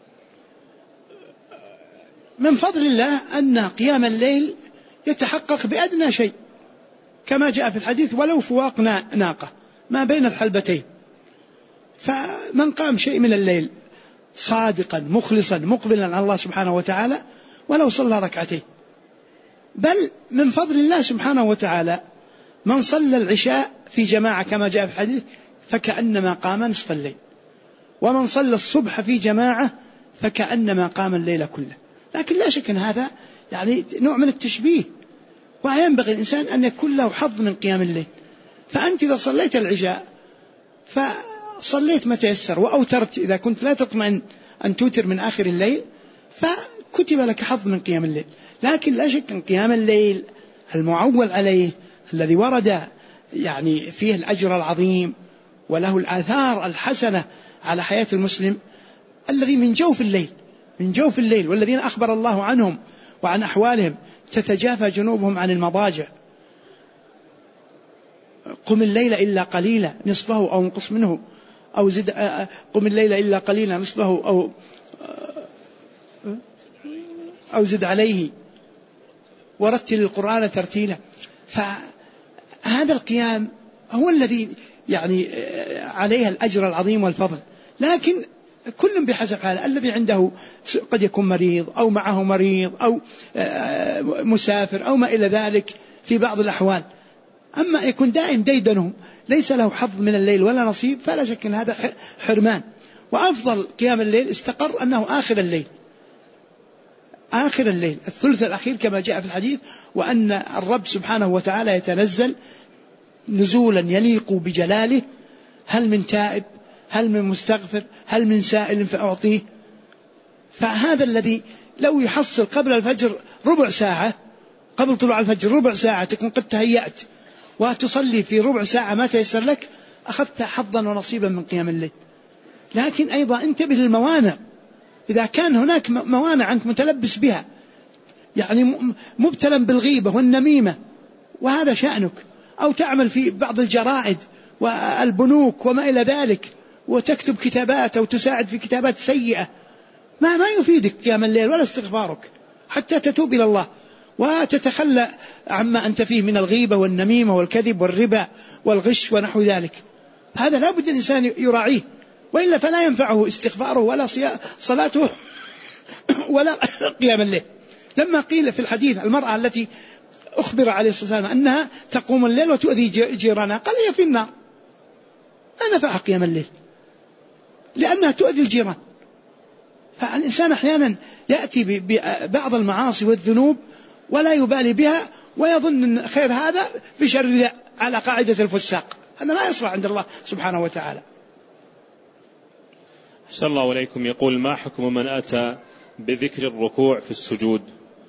من فضل الله أن قيام الليل يتحقق بأدنى شيء كما جاء في الحديث ولو فواق ناقة ما بين الحلبتين، فمن قام شيء من الليل صادقا مخلصا مقبلا على الله سبحانه وتعالى ولو صلى ركعتين، بل من فضل الله سبحانه وتعالى من صلى العشاء في جماعة كما جاء في الحديث فكأنما قام نصف الليل، ومن صلى الصبح في جماعة فكأنما قام الليل كله. لكن لا شك أن هذا يعني نوع من التشبيه، وينبغي الإنسان أن يكون له حظ من قيام الليل. فأنت إذا صليت العشاء فصليت ما تيسر وأوترت، إذا كنت لا تطمئن أن توتر من آخر الليل فكتب لك حظ من قيام الليل. لكن لا شك أن قيام الليل المعول عليه الذي ورد يعني فيه الأجر العظيم وله الآثار الحسنة على حياة المسلم، الذي من جوف الليل والذين أخبر الله عنهم وعن أحوالهم تتجافى جنوبهم عن المضاجع، قم الليل إلا قليلا نصفه أو انقص منه أو زد، قم الليل إلا قليلا نصفه أو زد عليه ورتل القرآن ترتيلا. فهذا القيام هو الذي يعني عليه الأجر العظيم والفضل، لكن كل بحسب حاله، الذي عنده قد يكون مريض أو معه مريض أو مسافر أو ما إلى ذلك في بعض الأحوال. أما يكون دائم ديدنه ليس له حظ من الليل ولا نصيب فلا شك أن هذا حرمان. وأفضل قيام الليل استقر أنه آخر الليل الثلث الأخير كما جاء في الحديث، وأن الرب سبحانه وتعالى يتنزل نزولا يليق بجلاله، هل من تائب، هل من مستغفر، هل من سائل فأعطيه. فهذا الذي لو يحصل قبل الفجر ربع ساعة، قبل طلوع الفجر ربع ساعة تكون قد تهيأت وتصلي في ربع ساعة ما تيسر لك، أخذت حظا ونصيبا من قيام الليل. لكن أيضا انتبه للموانع، إذا كان هناك موانع أنت متلبس بها، يعني مبتلا بالغيبة والنميمة وهذا شأنك، أو تعمل في بعض الجرائد والبنوك وما إلى ذلك وتكتب كتابات أو تساعد في كتابات سيئة، ما يفيدك قيام الليل ولا استغفارك حتى تتوب إلى الله. وتتخلى عما أنت فيه من الغيبة والنميمة والكذب والربا والغش ونحو ذلك. هذا لا بد الإنسان يراعيه، وإلا فلا ينفعه استغفاره ولا صلاته ولا قيام الليل. لما قيل في الحديث المرأة التي أخبر عليه الصلاة والسلام أنها تقوم الليل وتؤذي جيرانها، قال هي في النار، لا نفع قيام الليل لأنها تؤذي الجيران. فالإنسان أحيانا يأتي ببعض المعاصي والذنوب ولا يبالي بها ويظن أن خير هذا بشر ذا، على قاعدة الفساق. هذا ما يصلح عند الله سبحانه وتعالى. أحسن الله إليكم. يقول: ما حكم من أتى بذكر الركوع في السجود؟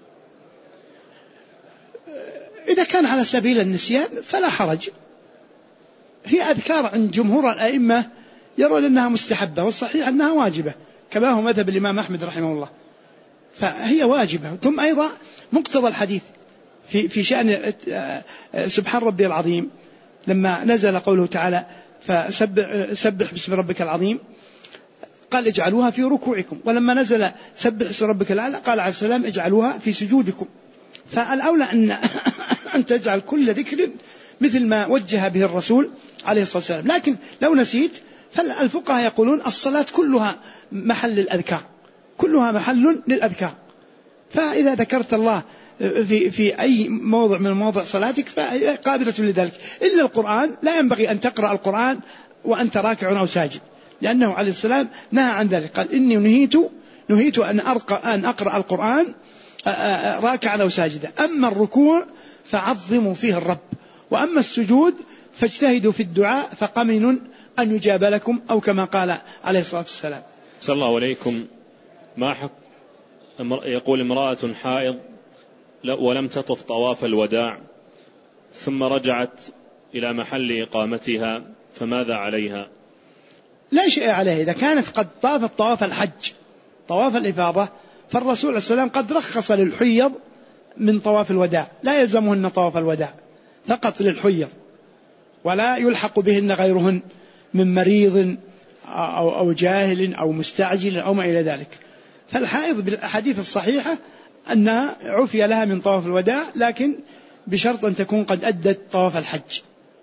إذا كان على سبيل النسيان فلا حرج. هي أذكار عند جمهور الأئمة يرون أنها مستحبة، والصحيح أنها واجبة كما هو مذهب الإمام أحمد رحمه الله، فهي واجبة. ثم أيضا مقتضى الحديث في شأن سبحان ربي العظيم لما نزل قوله تعالى فسبح باسم ربك العظيم، قال اجعلوها في ركوعكم، ولما نزل سبح اسم ربك الأعلى قال عليه السلام اجعلوها في سجودكم. فالأولى أن تجعل كل ذكر مثل ما وجه به الرسول عليه الصلاة والسلام. لكن لو نسيت فالفقهاء يقولون الصلاة كلها محل الأذكار، كلها محل للأذكار، فإذا ذكرت الله في أي موضع من موضع صلاتك فهي قابلة لذلك. إلا القرآن لا ينبغي أن تقرأ القرآن وأنت راكع أو ساجد، لأنه عليه السلام نهى عن ذلك، قال إني نهيت أن أقرأ القرآن راكعا أو ساجدا. أما الركوع فعظموا فيه الرب، وأما السجود فاجتهدوا في الدعاء فقمن أن يجاب لكم، أو كما قال عليه الصلاة والسلام. صلى الله عليكم. ما حق يقول: امرأة حائض ولم تطف طواف الوداع ثم رجعت إلى محل إقامتها، فماذا عليها؟ لا شيء عليه إذا كانت قد طافت طواف الحج، طواف الإفاضة، فالرسول عليه السلام قد رخص للحيض من طواف الوداع، لا يلزمهن طواف الوداع، فقط للحيض، ولا يلحق بهن غيرهن من مريض أو جاهل أو مستعجل أو ما إلى ذلك. فالحائض بالأحاديث الصحيحة أنها عفي لها من طواف الوداع، لكن بشرط أن تكون قد أدت طواف الحج.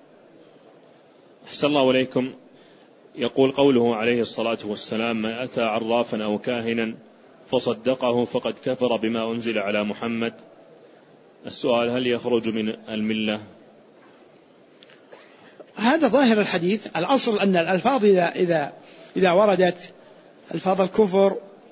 أحسن الله إليكم. يقول: قوله عليه الصلاة والسلام: من أتى عرافا أو كاهنا فصدقه فقد كفر بما أنزل على محمد. السؤال: هل يخرج من الملة؟ هذا ظاهر الحديث. الأصل أن الألفاظ إذا وردت ألفاظ الكفر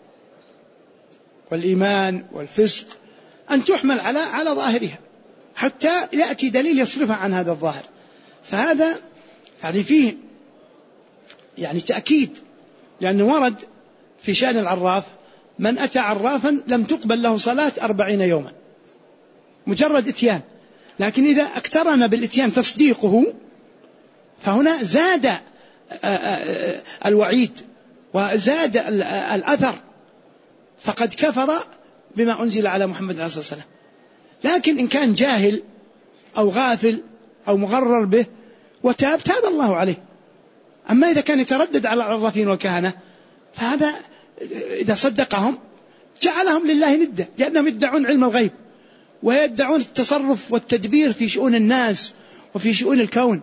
والإيمان والفسق أن تحمل على ظاهرها حتى يأتي دليل يصرفها عن هذا الظاهر. فهذا يعني فيه يعني تأكيد، لأنه ورد في شأن العراف: من أتى عرافا لم تقبل له صلاة 40 يوما، مجرد إتيان. لكن إذا اقترن بالإتيان تصديقه فهنا زاد الوعيد وزاد الأثر، فقد كفر بما أنزل على محمد صلى الله عليه وسلم. لكن إن كان جاهل أو غافل أو مغرر به وتاب، تاب الله عليه. أما إذا كان يتردد على العرافين والكهنة فهذا إذا صدقهم جعلهم لله ندة، لأنهم يدعون علم الغيب ويدعون التصرف والتدبير في شؤون الناس وفي شؤون الكون،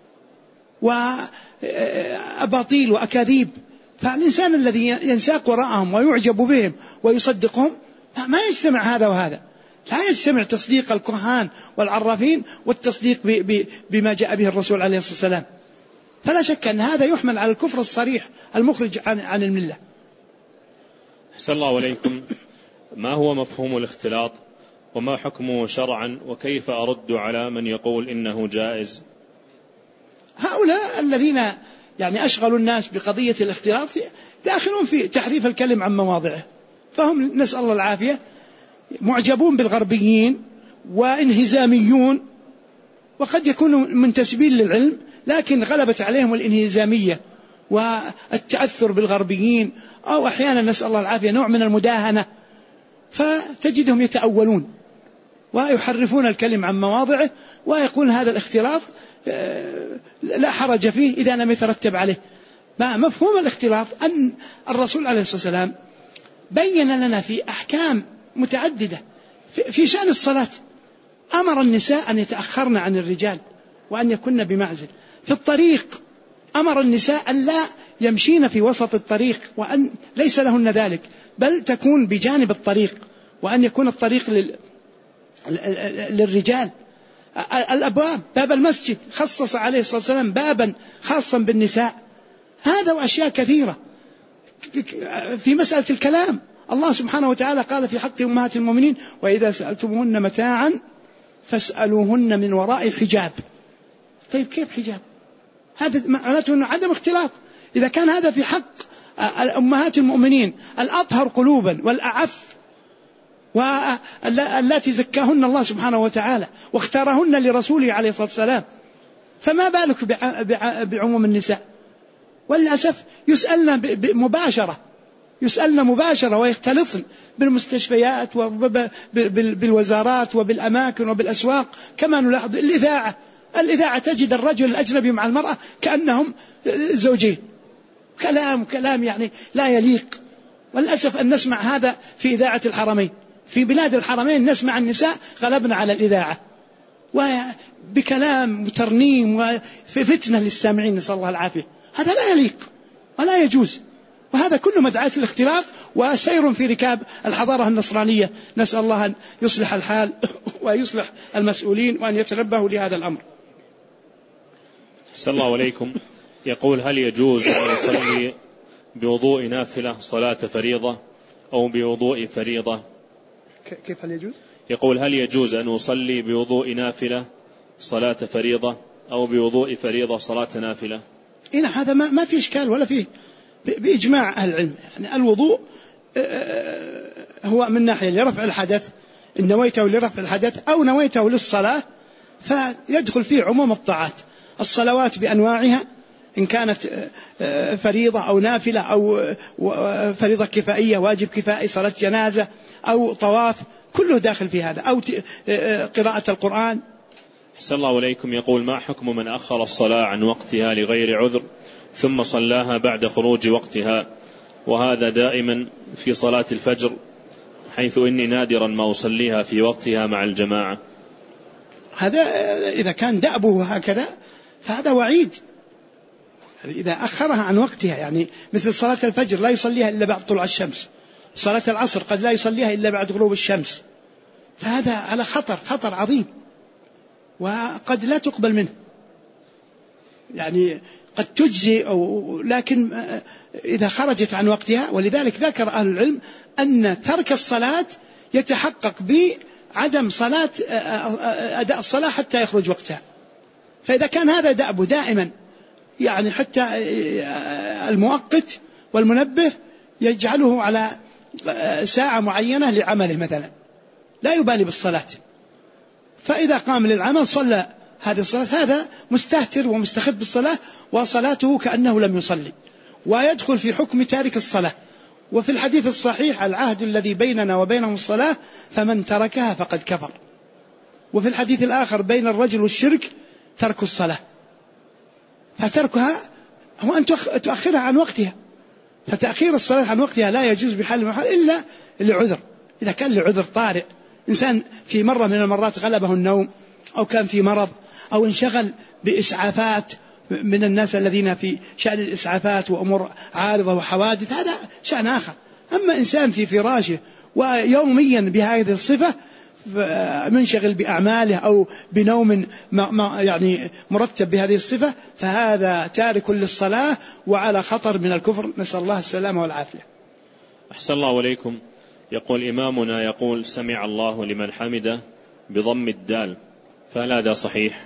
وأباطيل وأكاذيب. فالإنسان الذي ينساق وراءهم ويعجب بهم ويصدقهم ما يجتمع هذا وهذا، لا يجتمع تصديق الكهان والعرافين والتصديق بما جاء به الرسول عليه الصلاة والسلام. فلا شك أن هذا يحمل على الكفر الصريح المخرج عن الملة. أحسن الله عليكم. ما هو مفهوم الاختلاط وما حكمه شرعا، وكيف أرد على من يقول إنه جائز؟ هؤلاء الذين يعني أشغلوا الناس بقضية الاختلاط داخلون في تحريف الكلم عن مواضعه، فهم نسأل الله العافية معجبون بالغربيين وانهزاميون، وقد يكونوا منتسبين للعلم لكن غلبت عليهم الانهزامية والتأثر بالغربيين، أو أحيانا نسأل الله العافية نوع من المداهنة، فتجدهم يتأولون ويحرفون الكلم عن مواضعه ويقول هذا الاختلاط لا حرج فيه إذا لم يترتب عليه. مفهوم الاختلاط أن الرسول عليه الصلاة والسلام بين لنا في أحكام متعددة في شأن الصلاة أمر النساء أن يتأخرن عن الرجال وأن يكن بمعزل. في الطريق أمر النساء أن لا يمشين في وسط الطريق وأن ليس لهن ذلك، بل تكون بجانب الطريق، وأن يكون الطريق للرجال. الأبواب، باب المسجد خصص عليه الصلاة والسلام بابا خاصا بالنساء. هذا وأشياء كثيرة. في مسألة الكلام الله سبحانه وتعالى قال في حق أمهات المؤمنين: وإذا سألتموهن متاعا فاسألوهن من وراء حجاب. طيب كيف حجاب؟ هذا معناته أنه عدم اختلاط. إذا كان هذا في حق أمهات المؤمنين الأطهر قلوبا والأعف والتي زكاهن الله سبحانه وتعالى واختارهن لرسوله عليه الصلاة والسلام، فما بالك بعموم النساء؟ وللأسف يسألن مباشرة ويختلطن بالمستشفيات وبالوزارات وبالأماكن وبالأسواق. كما نلاحظ الإذاعة تجد الرجل الأجنبي مع المرأة كأنهم زوجين، كلام يعني لا يليق. وللأسف أن نسمع هذا في إذاعة الحرمين. في بلاد الحرمين نسمع النساء غلبنا على الإذاعة، وبكلام وترنيم وفي فتنة للسامعين، نسأل الله العافية. هذا لا يليق ولا يجوز، وهذا كله مدعاة الاختلاط وسير في ركاب الحضارة النصرانية. نسأل الله أن يصلح الحال ويصلح المسؤولين وأن يتنبهوا لهذا الأمر. أحسن الله عليكم. يقول: هل يجوز أن يصلي بوضوء نافلة صلاة فريضة أو بوضوء فريضة؟ كيف هل يجوز؟ يقول: هل يجوز أن أصلي بوضوء نافلة صلاة فريضة أو بوضوء فريضة صلاة نافلة؟ إن هذا ما في إشكال ولا فيه، بإجماع أهل العلم. يعني الوضوء هو من ناحية لرفع الحدث، إن نويته لرفع الحدث أو نويته للصلاة فيدخل فيه عموم الطاعات. الصلوات بأنواعها إن كانت فريضة أو نافلة أو فريضة كفائية، واجب كفائي، صلاة جنازة أو طواف، كله داخل في هذا، أو قراءة القرآن. أحسن الله عليكم. يقول: ما حكم من أخر الصلاة عن وقتها لغير عذر ثم صلاها بعد خروج وقتها، وهذا دائما في صلاة الفجر، حيث إني نادرا ما أصليها في وقتها مع الجماعة؟ هذا إذا كان دأبه هكذا فهذا وعيد. إذا أخرها عن وقتها، يعني مثل صلاة الفجر لا يصليها إلا بعد طلوع الشمس، صلاة العصر قد لا يصليها إلا بعد غروب الشمس، فهذا على خطر عظيم وقد لا تقبل منه. يعني قد تجزي لكن إذا خرجت عن وقتها. ولذلك ذكر أهل العلم أن ترك الصلاة يتحقق بعدم صلاة أداء الصلاة حتى يخرج وقتها. فإذا كان هذا دأبه دائما، يعني حتى المؤقت والمنبه يجعله على ساعة معينة لعمله مثلا، لا يبالي بالصلاة، فإذا قام للعمل صلى هذه الصلاة، هذا مستهتر ومستخف بالصلاة وصلاته كأنه لم يصلي، ويدخل في حكم تارك الصلاة. وفي الحديث الصحيح: العهد الذي بيننا وبينهم الصلاة فمن تركها فقد كفر. وفي الحديث الآخر: بين الرجل والشرك ترك الصلاة. فتركها هو أن تؤخرها عن وقتها. فتأخير الصلاة عن وقتها لا يجوز بحال من الأحوال إلا لعذر. إذا كان لعذر طارئ، إنسان في مرة من المرات غلبه النوم، أو كان في مرض، أو انشغل بإسعافات من الناس الذين في شأن الإسعافات وأمور عارضة وحوادث، هذا شأن آخر. أما إنسان في فراشه ويوميا بهذه الصفة منشغل بأعماله أو بنوم يعني مرتب بهذه الصفة، فهذا تارك للصلاة وعلى خطر من الكفر، نسأل الله السلامة والعافية. أحسن الله عليكم. يقول: إمامنا يقول: سمع الله لمن حمده بضم الدال، فهل هذا صحيح؟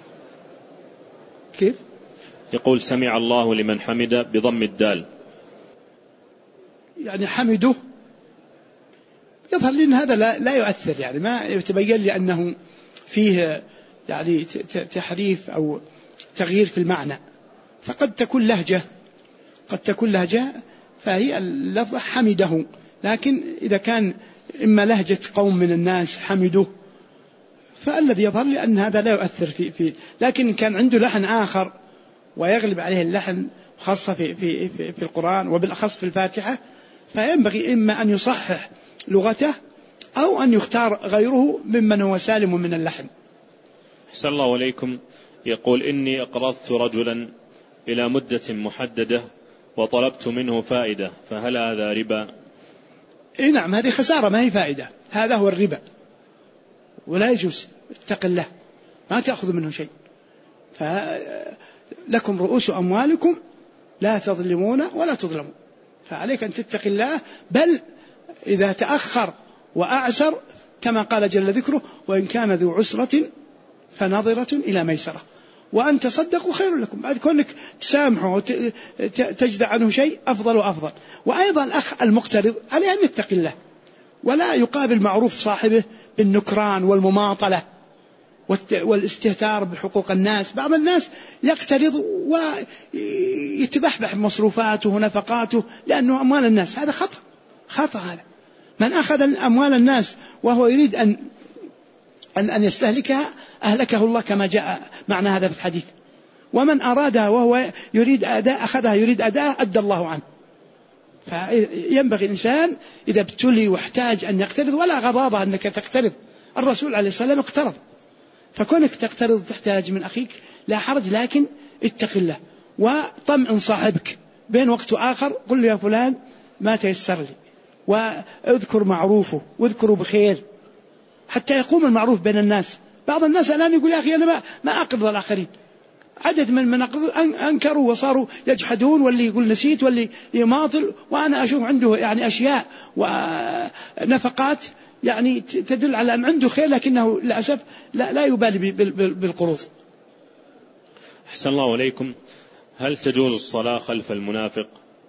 كيف؟ يقول: سمع الله لمن حمده بضم الدال، يعني حمده. يظهر لي أن هذا لا يؤثر، يعني ما يتبين لي أنه فيه يعني تحريف أو تغيير في المعنى، فقد تكون لهجة فهي اللفظة حمده. لكن إذا كان إما لهجة قوم من الناس حمده، فالذي يظهر لي أن هذا لا يؤثر فيه. لكن كان عنده لحن آخر ويغلب عليه اللحن، خاصة في القرآن وبالأخص في الفاتحة، فينبغي إما أن يصحح لغته أو أن يختار غيره ممن هو سالم من اللحم. أحسن الله عليكم. يقول إني أقرضت رجلا إلى مدة محددة وطلبت منه فائدة، فهل هذا ربا؟ إيه نعم، هذه خسارة ما هي فائدة، هذا هو الربا ولا يجوز. اتق الله، ما تأخذ منه شيء. فلكم رؤوس أموالكم لا تظلمون ولا تظلمون، فعليك أن تتق الله. بل إذا تأخر وأعسر كما قال جل ذكره: وإن كان ذو عسرة فنظرة إلى ميسرة وأن تصدقوا خير لكم. بعد كونك تسامحه وتجدع عنه شيء أفضل وأفضل. وأيضا الأخ المقترض عليه أن يتق الله ولا يقابل معروف صاحبه بالنكران والمماطلة والاستهتار بحقوق الناس. بعض الناس يقترض ويتبحبح مصروفاته ونفقاته لأنه أموال الناس، هذا خطأ. هذا من أخذ أموال الناس وهو يريد أن يستهلكها أهلكه الله كما جاء معنى هذا في الحديث. ومن أرادها وهو يريد أداء أخذها يريد أداء أدى الله عنه. فينبغي الإنسان إذا ابتلي واحتاج أن يقترض ولا غضاضة أنك تقترض. الرسول عليه السلام اقترض، فكونك تقترض تحتاج من أخيك لا حرج، لكن اتق الله وطمئن صاحبك بين وقت وآخر. قل له: يا فلان ما تيسر لي، واذكر معروفه واذكره بخير حتى يقوم المعروف بين الناس. بعض الناس الآن يقول: يا أخي أنا ما أقرض الآخرين. عدد من أنكروا وصاروا يجحدون، واللي يقول نسيت واللي يماطل. وأنا أشوف عنده يعني أشياء ونفقات يعني تدل على أن عنده خير، لكنه للأسف لا يبالي بالقروض. أحسن الله عليكم. هل تجوز الصلاة خلف المنافق؟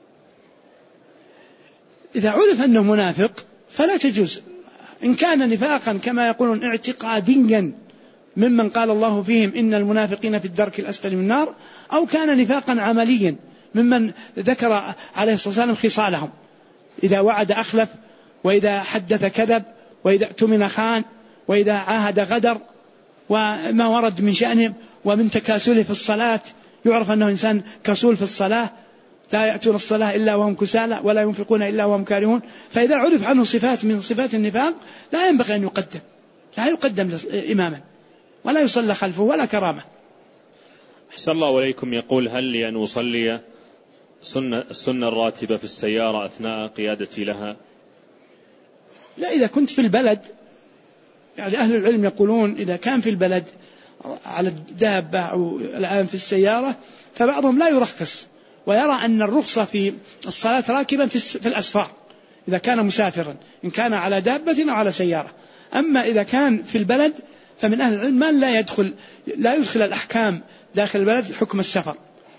إذا عرف أنه منافق فلا تجوز. إن كان نفاقا كما يقولون اعتقاديا ممن قال الله فيهم إن المنافقين في الدرك الأسفل من النار، أو كان نفاقا عمليا ممن ذكر عليه الصلاة والسلام خصالهم: إذا وعد أخلف، وإذا حدث كذب، وإذا اؤتمن خان، وإذا عاهد غدر، وما ورد من شأنهم. ومن تكاسله في الصلاة يعرف أنه إنسان كسول في الصلاة، لا يأتون الصلاة إلا وهم كسالى ولا ينفقون إلا وهم كارهون. فإذا عرف عنه صفات من صفات النفاق لا ينبغي أن يقدم، لا يقدم إماما ولا يصلى خلفه ولا كرامة. أحسن الله عليكم. يقول: هل لي أن أصلي السنة الراتبة في السيارة أثناء قيادتي لها؟ لا، إذا كنت في البلد، يعني أهل العلم يقولون إذا كان في البلد على الدابة أو الآن في السيارة، فبعضهم لا يرخص ويرى أن الرخصة في الصلاة راكبا في الأسفار إذا كان مسافرا، إن كان على دابة أو على سيارة. أما إذا كان في البلد فمن أهل العلم من لا يدخل الأحكام داخل البلد حكم السفر.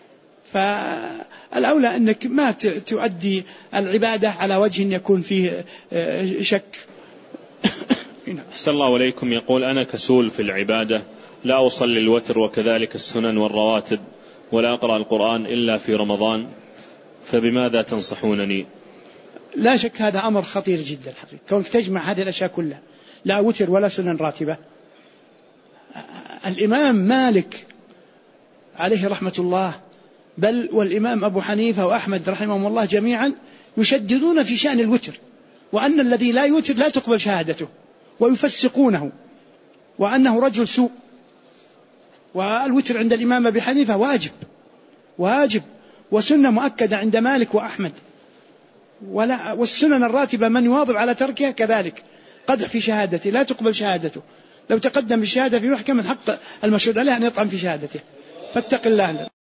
فالأولى أنك ما تؤدي العبادة على وجه يكون فيه شك. أحسن الله عليكم. يقول: أنا كسول في العبادة، لا أصلي الوتر وكذلك السنن والرواتب، ولا أقرأ القرآن إلا في رمضان، فبماذا تنصحونني؟ لا شك هذا أمر خطير جدا حقيقة، كونك تجمع هذه الأشياء كلها، لا وتر ولا سنن راتبة. الإمام مالك عليه رحمة الله، بل والإمام أبو حنيفة وأحمد رحمهم الله جميعا يشددون في شأن الوتر، وأن الذي لا يوتر لا تقبل شهادته، ويفسقونه، وأنه رجل سوء. والوتر عند الإمام أبي حنيفة واجب وسنة مؤكدة عند مالك وأحمد. والسنن الراتبة من يواظب على تركها كذلك قدح في شهادته، لا تقبل شهادته. لو تقدم بالشهادة في محكمة حق المشهود عليه أن يطعن في شهادته. فاتق الله.